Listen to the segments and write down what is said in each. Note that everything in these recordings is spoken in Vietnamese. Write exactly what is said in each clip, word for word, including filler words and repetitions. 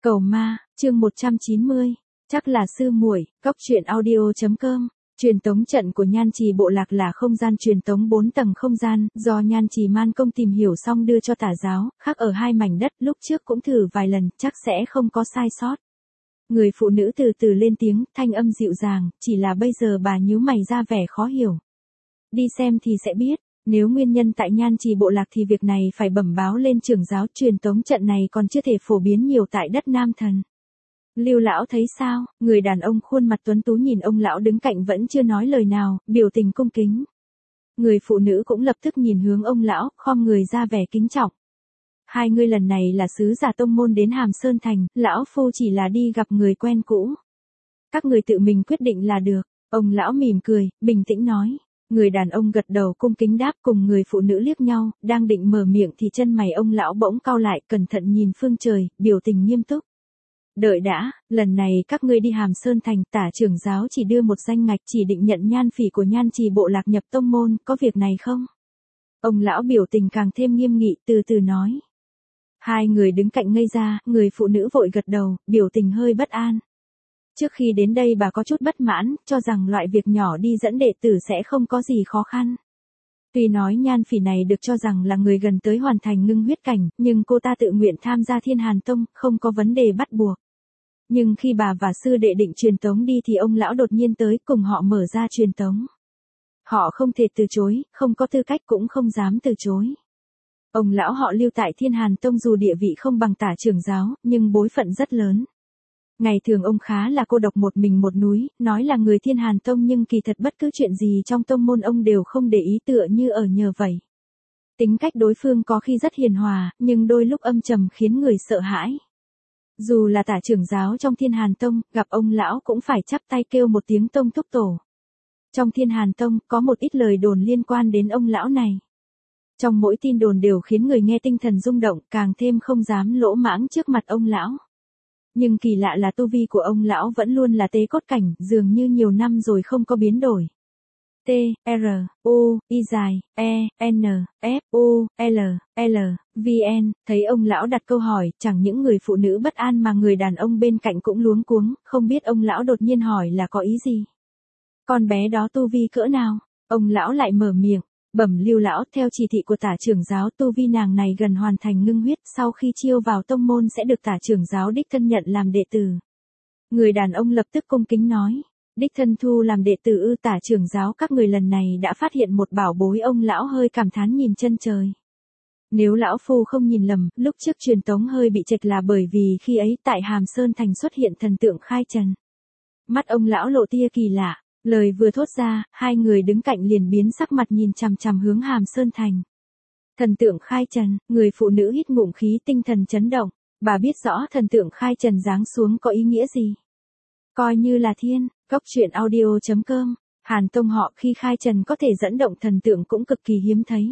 Cầu ma, chương một trăm chín mươi. Chắc là sư muội, cóc truyện audio chấm com. Truyền tống trận của Nhan Trì bộ lạc là không gian truyền tống bốn tầng không gian, do Nhan Trì Man Công tìm hiểu xong đưa cho Tà giáo, khác ở hai mảnh đất, lúc trước cũng thử vài lần, chắc sẽ không có sai sót. Người phụ nữ từ từ lên tiếng, thanh âm dịu dàng, chỉ là bây giờ bà nhíu mày ra vẻ khó hiểu. Đi xem thì sẽ biết, nếu nguyên nhân tại Nhan Trì bộ lạc thì việc này phải bẩm báo lên trưởng giáo, truyền tống trận này còn chưa thể phổ biến nhiều tại đất Nam Thần. Lưu lão thấy sao? Người đàn ông khuôn mặt tuấn tú nhìn ông lão đứng cạnh vẫn chưa nói lời nào, biểu tình cung kính. Người phụ nữ cũng lập tức nhìn hướng ông lão, khom người ra vẻ kính trọng. Hai người lần này là sứ giả tông môn đến Hàm Sơn Thành, lão phu chỉ là đi gặp người quen cũ. Các người tự mình quyết định là được. Ông lão mỉm cười, bình tĩnh nói. Người đàn ông gật đầu cung kính đáp, cùng người phụ nữ liếc nhau, đang định mở miệng thì chân mày ông lão bỗng cau lại, cẩn thận nhìn phương trời, biểu tình nghiêm túc. Đợi đã, lần này các ngươi đi Hàm Sơn Thành, Tả trưởng giáo chỉ đưa một danh ngạch, chỉ định nhận nhan phỉ của Nhan Trì bộ lạc nhập tông môn, có việc này không? Ông lão biểu tình càng thêm nghiêm nghị, từ từ nói. Hai người đứng cạnh ngây ra, người phụ nữ vội gật đầu, biểu tình hơi bất an. Trước khi đến đây bà có chút bất mãn, cho rằng loại việc nhỏ đi dẫn đệ tử sẽ không có gì khó khăn. Tuy nói Nhan phỉ này được cho rằng là người gần tới hoàn thành ngưng huyết cảnh, nhưng cô ta tự nguyện tham gia Thiên Hàn Tông, không có vấn đề bắt buộc. Nhưng khi bà và sư đệ định truyền tống đi thì ông lão đột nhiên tới cùng họ mở ra truyền tống. Họ không thể từ chối, không có tư cách cũng không dám từ chối. Ông lão họ lưu tại Thiên Hàn Tông dù địa vị không bằng Tả trưởng giáo, nhưng bối phận rất lớn. Ngày thường ông khá là cô độc một mình một núi, nói là người Thiên Hàn Tông nhưng kỳ thật bất cứ chuyện gì trong tông môn ông đều không để ý, tựa như ở nhờ vậy. Tính cách đối phương có khi rất hiền hòa, nhưng đôi lúc âm trầm khiến người sợ hãi. Dù là Tả trưởng giáo trong Thiên Hàn Tông, gặp ông lão cũng phải chắp tay kêu một tiếng tông thúc tổ. Trong Thiên Hàn Tông, có một ít lời đồn liên quan đến ông lão này. Trong mỗi tin đồn đều khiến người nghe tinh thần rung động, càng thêm không dám lỗ mãng trước mặt ông lão. Nhưng kỳ lạ là tu vi của ông lão vẫn luôn là tế cốt cảnh, dường như nhiều năm rồi không có biến đổi. T, R, U, I dài, E, N, F, U, L, L, V N, thấy ông lão đặt câu hỏi, chẳng những người phụ nữ bất an mà người đàn ông bên cạnh cũng luống cuống, không biết ông lão đột nhiên hỏi là có ý gì. Con bé đó tu vi cỡ nào? Ông lão lại mở miệng, bẩm Lưu lão, theo chỉ thị của Tả trưởng giáo tu vi nàng này gần hoàn thành ngưng huyết, sau khi chiêu vào tông môn sẽ được Tả trưởng giáo đích thân nhận làm đệ tử. Người đàn ông lập tức cung kính nói. Đích thân thu làm đệ tử ư? Tả trưởng giáo các người lần này đã phát hiện một bảo bối. Ông lão hơi cảm thán nhìn chân trời. Nếu lão phu không nhìn lầm, lúc trước truyền tống hơi bị chệch là bởi vì khi ấy tại Hàm Sơn Thành xuất hiện thần tượng khai trần. Mắt ông lão lộ tia kỳ lạ, lời vừa thốt ra, hai người đứng cạnh liền biến sắc mặt nhìn chằm chằm hướng Hàm Sơn Thành. Thần tượng khai trần, người phụ nữ hít ngụm khí, tinh thần chấn động, bà biết rõ thần tượng khai trần giáng xuống có ý nghĩa gì. Coi như là thiên, cóc truyện audio chấm com, Hàn Tông họ khi khai trần có thể dẫn động thần tượng cũng cực kỳ hiếm thấy.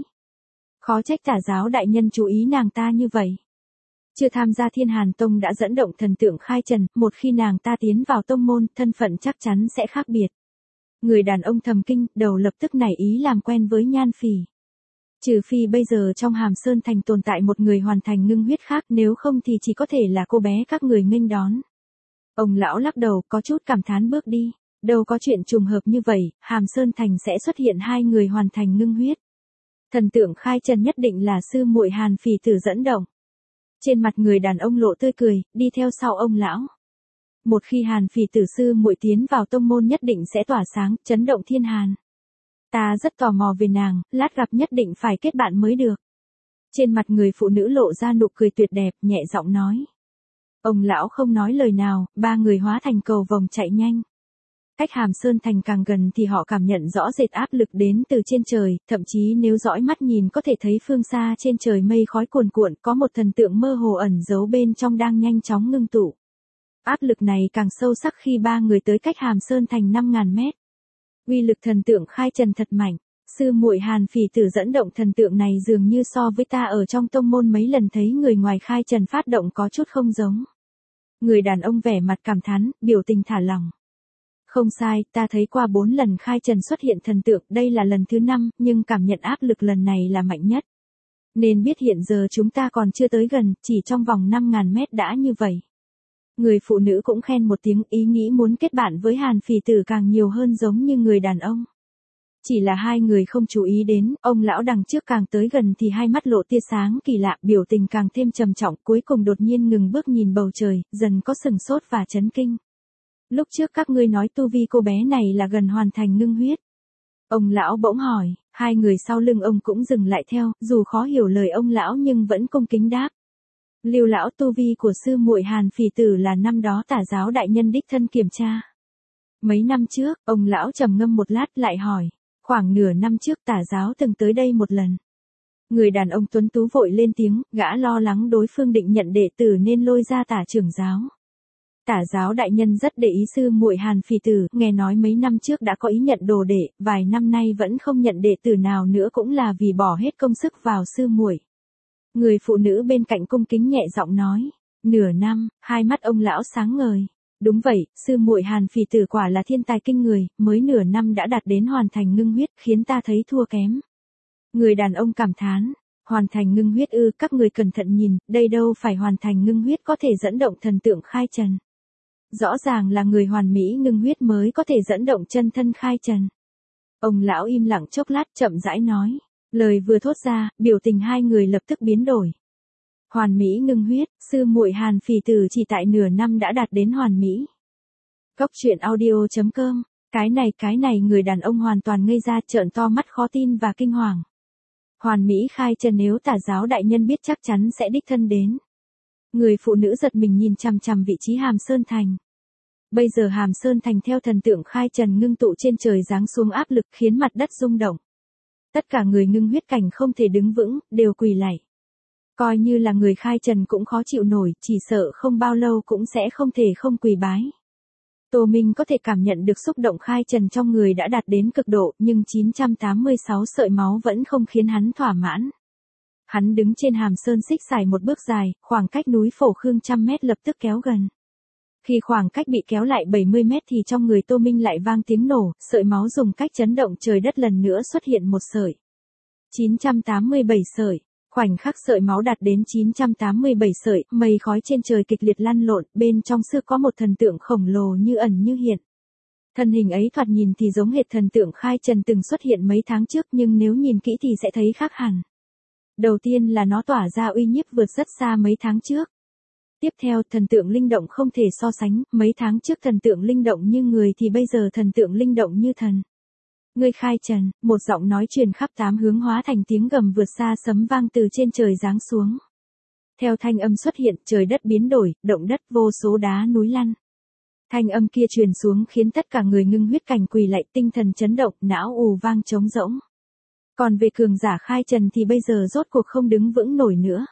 Khó trách Tả giáo đại nhân chú ý nàng ta như vậy. Chưa tham gia Thiên Hàn Tông đã dẫn động thần tượng khai trần, một khi nàng ta tiến vào tông môn, thân phận chắc chắn sẽ khác biệt. Người đàn ông thầm kinh, đầu lập tức nảy ý làm quen với Nhan phỉ. Trừ phi bây giờ trong Hàm Sơn Thành tồn tại một người hoàn thành ngưng huyết khác, nếu không thì chỉ có thể là cô bé các người nghênh đón. Ông lão lắc đầu có chút cảm thán bước đi, đâu có chuyện trùng hợp như vậy, Hàm Sơn Thành sẽ xuất hiện hai người hoàn thành ngưng huyết. Thần tượng khai trần nhất định là sư muội Hàn phỉ tử dẫn động. Trên mặt người đàn ông lộ tươi cười, đi theo sau ông lão. Một khi Hàn phỉ tử sư muội tiến vào tông môn nhất định sẽ tỏa sáng, chấn động thiên hàn. Ta rất tò mò về nàng, lát gặp nhất định phải kết bạn mới được. Trên mặt người phụ nữ lộ ra nụ cười tuyệt đẹp, nhẹ giọng nói. Ông lão không nói lời nào, ba người hóa thành cầu vồng chạy nhanh. Cách Hàm Sơn Thành càng gần thì họ cảm nhận rõ rệt áp lực đến từ trên trời, thậm chí nếu dõi mắt nhìn có thể thấy phương xa trên trời mây khói cuồn cuộn, có một thần tượng mơ hồ ẩn giấu bên trong đang nhanh chóng ngưng tụ. Áp lực này càng sâu sắc khi ba người tới cách Hàm Sơn Thành năm ngàn mét. Uy lực thần tượng khai trần thật mạnh, sư muội Hàn phỉ tử dẫn động thần tượng này dường như so với ta ở trong tông môn mấy lần thấy người ngoài khai trần phát động có chút không giống. Người đàn ông vẻ mặt cảm thán, biểu tình thả lỏng. Không sai, ta thấy qua bốn lần khai trần xuất hiện thần tượng, đây là lần thứ năm, nhưng cảm nhận áp lực lần này là mạnh nhất. Nên biết hiện giờ chúng ta còn chưa tới gần, chỉ trong vòng năm ngàn mét đã như vậy. Người phụ nữ cũng khen một tiếng, ý nghĩ muốn kết bạn với Hàn Phỉ Tử càng nhiều hơn giống như người đàn ông. Chỉ là hai người không chú ý đến, ông lão đằng trước càng tới gần thì hai mắt lộ tia sáng kỳ lạ, biểu tình càng thêm trầm trọng, cuối cùng đột nhiên ngừng bước nhìn bầu trời, dần có sừng sốt và chấn kinh. Lúc trước các ngươi nói tu vi cô bé này là gần hoàn thành ngưng huyết. Ông lão bỗng hỏi, hai người sau lưng ông cũng dừng lại theo, dù khó hiểu lời ông lão nhưng vẫn cung kính đáp. Lưu lão, tu vi của sư muội Hàn Phỉ Tử là năm đó Tả giáo đại nhân đích thân kiểm tra. Mấy năm trước, ông lão trầm ngâm một lát lại hỏi, khoảng nửa năm trước Tả giáo từng tới đây một lần. Người đàn ông tuấn tú vội lên tiếng, gã lo lắng đối phương định nhận đệ tử nên lôi ra Tả trưởng giáo. Tả giáo đại nhân rất để ý sư muội Hàn Phỉ Tử, nghe nói mấy năm trước đã có ý nhận đồ đệ, vài năm nay vẫn không nhận đệ tử nào nữa cũng là vì bỏ hết công sức vào sư muội. Người phụ nữ bên cạnh cung kính nhẹ giọng nói, nửa năm, hai mắt ông lão sáng ngời. Đúng vậy, sư muội Hàn Phỉ Tử quả là thiên tài kinh người, mới nửa năm đã đạt đến hoàn thành ngưng huyết, khiến ta thấy thua kém. Người đàn ông cảm thán, hoàn thành ngưng huyết ư, các người cẩn thận nhìn, đây đâu phải hoàn thành ngưng huyết có thể dẫn động thần tượng khai trần. Rõ ràng là người hoàn mỹ ngưng huyết mới có thể dẫn động chân thân khai trần. Ông lão im lặng chốc lát chậm rãi nói. Lời vừa thốt ra, biểu tình hai người lập tức biến đổi. Hoàn mỹ ngưng huyết, sư muội Hàn Phỉ Tử chỉ tại nửa năm đã đạt đến hoàn mỹ. Cốc truyện audio chấm com, cái này cái này người đàn ông hoàn toàn ngây ra trợn to mắt khó tin và kinh hoàng. Hoàn mỹ khai trần, nếu Tả giáo đại nhân biết chắc chắn sẽ đích thân đến. Người phụ nữ giật mình nhìn chằm chằm vị trí Hàm Sơn Thành. Bây giờ Hàm Sơn Thành theo thần tượng khai trần ngưng tụ trên trời giáng xuống áp lực khiến mặt đất rung động. Tất cả người ngưng huyết cảnh không thể đứng vững, đều quỳ lạy. Coi như là người khai trần cũng khó chịu nổi, chỉ sợ không bao lâu cũng sẽ không thể không quỳ bái. Tô Minh có thể cảm nhận được xúc động khai trần trong người đã đạt đến cực độ, nhưng chín trăm tám mươi sáu sợi máu vẫn không khiến hắn thỏa mãn. Hắn đứng trên Hàm Sơn xích xài một bước dài, khoảng cách núi Phổ Khương trăm mét lập tức kéo gần. Khi khoảng cách bị kéo lại bảy mươi mét thì trong người Tô Minh lại vang tiếng nổ, sợi máu dùng cách chấn động trời đất lần nữa xuất hiện một sợi. chín trăm tám mươi bảy sợi, khoảnh khắc sợi máu đạt đến chín trăm tám mươi bảy sợi, mây khói trên trời kịch liệt lăn lộn, bên trong sư có một thần tượng khổng lồ như ẩn như hiện. Thân hình ấy thoạt nhìn thì giống hệt thần tượng khai trần từng xuất hiện mấy tháng trước, nhưng nếu nhìn kỹ thì sẽ thấy khác hẳn. Đầu tiên là nó tỏa ra uy nhiếp vượt rất xa mấy tháng trước. Tiếp theo, thần tượng linh động không thể so sánh, mấy tháng trước thần tượng linh động như người thì bây giờ thần tượng linh động như thần. Ngươi khai trần, một giọng nói truyền khắp tám hướng hóa thành tiếng gầm vượt xa sấm vang từ trên trời giáng xuống. Theo thanh âm xuất hiện, trời đất biến đổi, động đất vô số đá núi lăn. Thanh âm kia truyền xuống khiến tất cả người ngưng huyết cảnh quỳ lại, tinh thần chấn động, não ù vang trống rỗng. Còn về cường giả khai trần thì bây giờ rốt cuộc không đứng vững nổi nữa.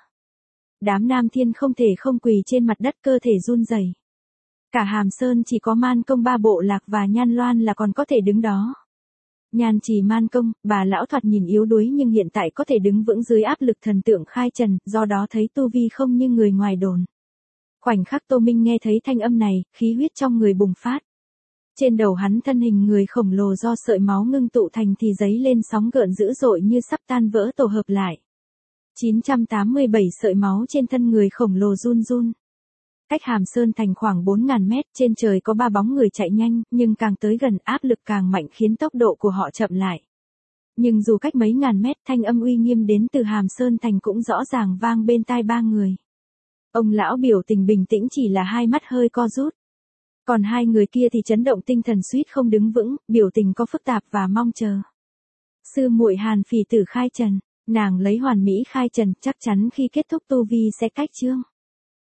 Đám nam thiên không thể không quỳ trên mặt đất, cơ thể run rẩy. Cả Hàm Sơn chỉ có Man Công Ba Bộ Lạc và Nhan Loan là còn có thể đứng đó. Nhan Trì Man Công, bà lão thoạt nhìn yếu đuối nhưng hiện tại có thể đứng vững dưới áp lực thần tượng khai trần, do đó thấy tu vi không như người ngoài đồn. Khoảnh khắc Tô Minh nghe thấy thanh âm này, khí huyết trong người bùng phát. Trên đầu hắn thân hình người khổng lồ do sợi máu ngưng tụ thành thì giấy lên sóng gợn dữ dội như sắp tan vỡ tổ hợp lại. chín trăm tám mươi bảy sợi máu trên thân người khổng lồ run run. Cách Hàm Sơn Thành khoảng bốn nghìn mét, trên trời có ba bóng người chạy nhanh, nhưng càng tới gần áp lực càng mạnh khiến tốc độ của họ chậm lại. Nhưng dù cách mấy ngàn mét, thanh âm uy nghiêm đến từ Hàm Sơn Thành cũng rõ ràng vang bên tai ba người. Ông lão biểu tình bình tĩnh, chỉ là hai mắt hơi co rút. Còn hai người kia thì chấn động tinh thần suýt không đứng vững, biểu tình có phức tạp và mong chờ. Sư muội Hàn Phỉ Tử khai trần, nàng lấy hoàn mỹ khai trần, chắc chắn khi kết thúc tu vi sẽ cách chương.